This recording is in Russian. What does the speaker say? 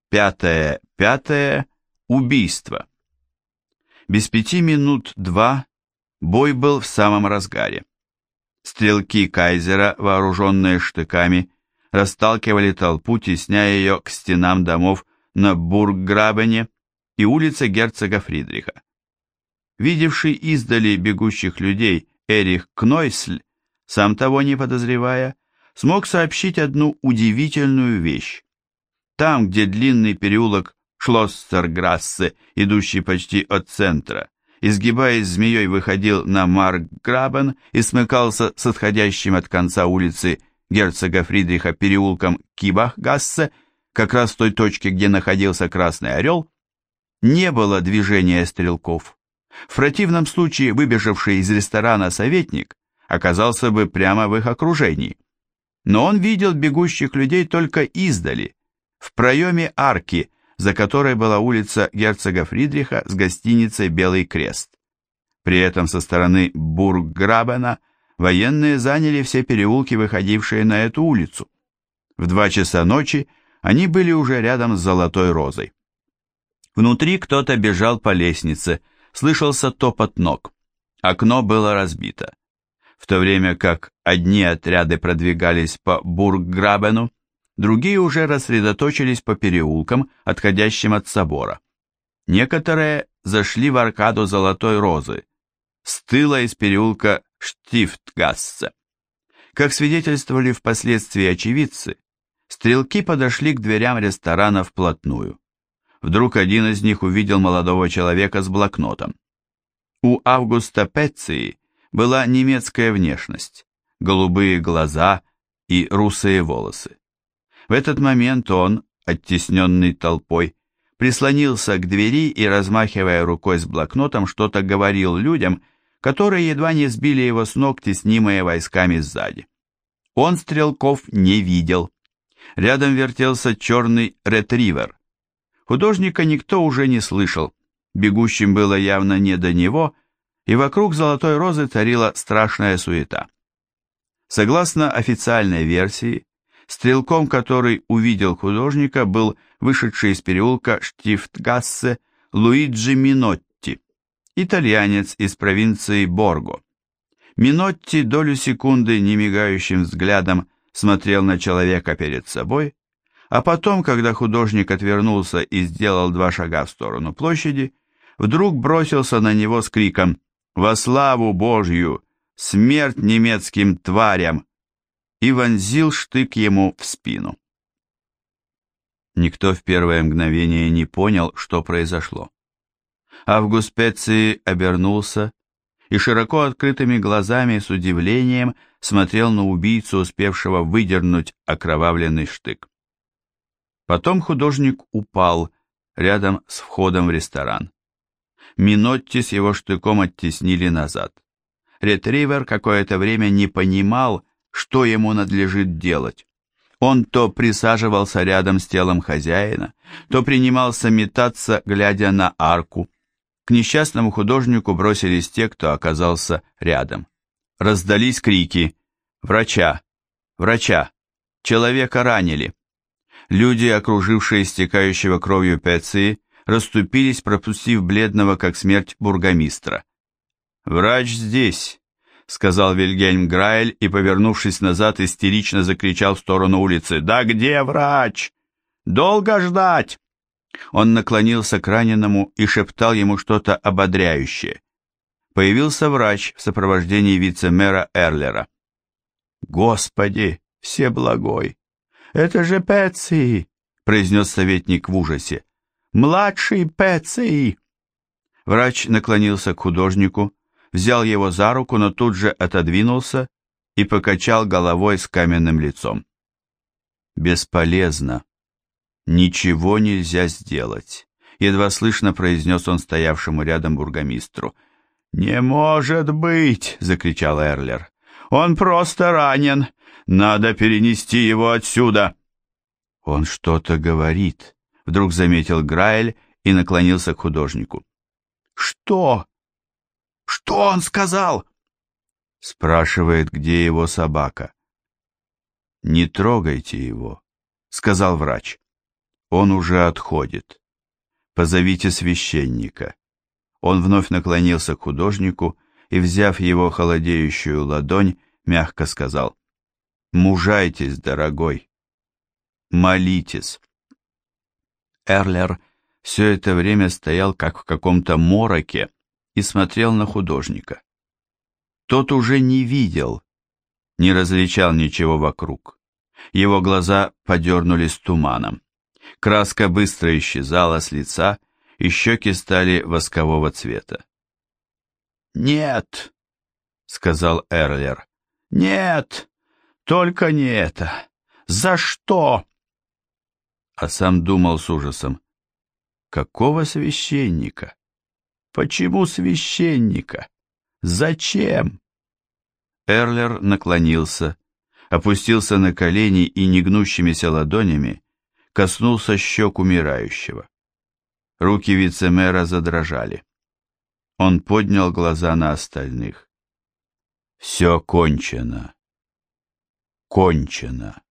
5.5. Убийство. Без 5 минут 2 бой был в самом разгаре. Стрелки Кайзера, вооруженные штыками, расталкивали толпу, тесняя ее к стенам домов на Бургграбене и улице герцога Фридриха. Видевший издали бегущих людей Эрих Кнойсль, сам того не подозревая, смог сообщить одну удивительную вещь. Там, где длинный переулок Шлоссерграссе, идущий почти от центра, изгибаясь змеей, выходил на Маркграбен и смыкался с отходящим от конца улицы герцога Фридриха переулком Кибахгассе, как раз в той точке, где находился Красный Орел, не было движения стрелков. В противном случае выбежавший из ресторана советник оказался бы прямо в их окружении. Но он видел бегущих людей только издали, в проеме арки, за которой была улица герцога Фридриха с гостиницей «Белый крест». При этом со стороны Бургграбена военные заняли все переулки, выходившие на эту улицу. В 2 часа ночи они были уже рядом с Золотой Розой. Внутри кто-то бежал по лестнице, слышался топот ног. Окно было разбито. В то время как одни отряды продвигались по Бургграбену, другие уже рассредоточились по переулкам, отходящим от собора. Некоторые зашли в аркаду Золотой Розы, с тыла из переулка Штифтгассе. Как свидетельствовали впоследствии очевидцы, стрелки подошли к дверям ресторана вплотную. Вдруг один из них увидел молодого человека с блокнотом. У Августа Пеции была немецкая внешность, голубые глаза и русые волосы. В этот момент он, оттесненный толпой, прислонился к двери и, размахивая рукой с блокнотом, что-то говорил людям, которые едва не сбили его с ног, теснимые войсками сзади. Он стрелков не видел. Рядом вертелся черный ретривер. Художника никто уже не слышал, бегущим было явно не до него, и вокруг Золотой Розы царила страшная суета. Согласно официальной версии, стрелком, который увидел художника, был вышедший из переулка Штифтгассе Луиджи Минотти, итальянец из провинции Борго. Минотти долю секунды немигающим взглядом смотрел на человека перед собой, а потом, когда художник отвернулся и сделал 2 шага в сторону площади, вдруг бросился на него с криком «Во славу Божью! Смерть немецким тварям!» и вонзил штык ему в спину. Никто в первое мгновение не понял, что произошло. Август Пеций обернулся и широко открытыми глазами с удивлением смотрел на убийцу, успевшего выдернуть окровавленный штык. Потом художник упал рядом с входом в ресторан. Минотти с его штыком оттеснили назад. Ретривер какое-то время не понимал, что ему надлежит делать. Он то присаживался рядом с телом хозяина, то принимался метаться, глядя на арку. К несчастному художнику бросились те, кто оказался рядом. Раздались крики «Врача! Врача! Человека ранили!» Люди, окружившие истекающего кровью Пеции, расступились, пропустив бледного, как смерть, бургомистра. «Врач здесь!» — сказал Вильгельм Граэль и, повернувшись назад, истерично закричал в сторону улицы. «Да где врач? Долго ждать?» Он наклонился к раненому и шептал ему что-то ободряющее. Появился врач в сопровождении вице-мэра Эрлера. «Господи, всеблагой! Это же Пеций!» — произнес советник в ужасе. «Младший Пеций!» Врач наклонился к художнику, взял его за руку, но тут же отодвинулся и покачал головой с каменным лицом. «Бесполезно. Ничего нельзя сделать», — едва слышно произнес он стоявшему рядом бургомистру. «Не может быть!» — закричал Эрлер. «Он просто ранен. Надо перенести его отсюда!» «Он что-то говорит», — вдруг заметил Граэль и наклонился к художнику. «Что? Что он сказал?» Спрашивает, где его собака. «Не трогайте его», — сказал врач. Он уже отходит. Позовите священника. Он вновь наклонился к художнику и, взяв его холодеющую ладонь, мягко сказал: «Мужайтесь, дорогой, молитесь». Эрлер все это время стоял как в каком-то мороке и смотрел на художника. Тот уже не видел, не различал ничего вокруг. Его глаза подернулись туманом. Краска быстро исчезала с лица, и щеки стали воскового цвета. «Нет», — сказал Эрлер, — «нет, только не это. За что?» А сам думал с ужасом: какого священника? Почему священника? Зачем? Эрлер наклонился, опустился на колени и негнущимися ладонями коснулся щек умирающего. Руки вице-мэра задрожали. Он поднял глаза на остальных. «Все кончено. Кончено».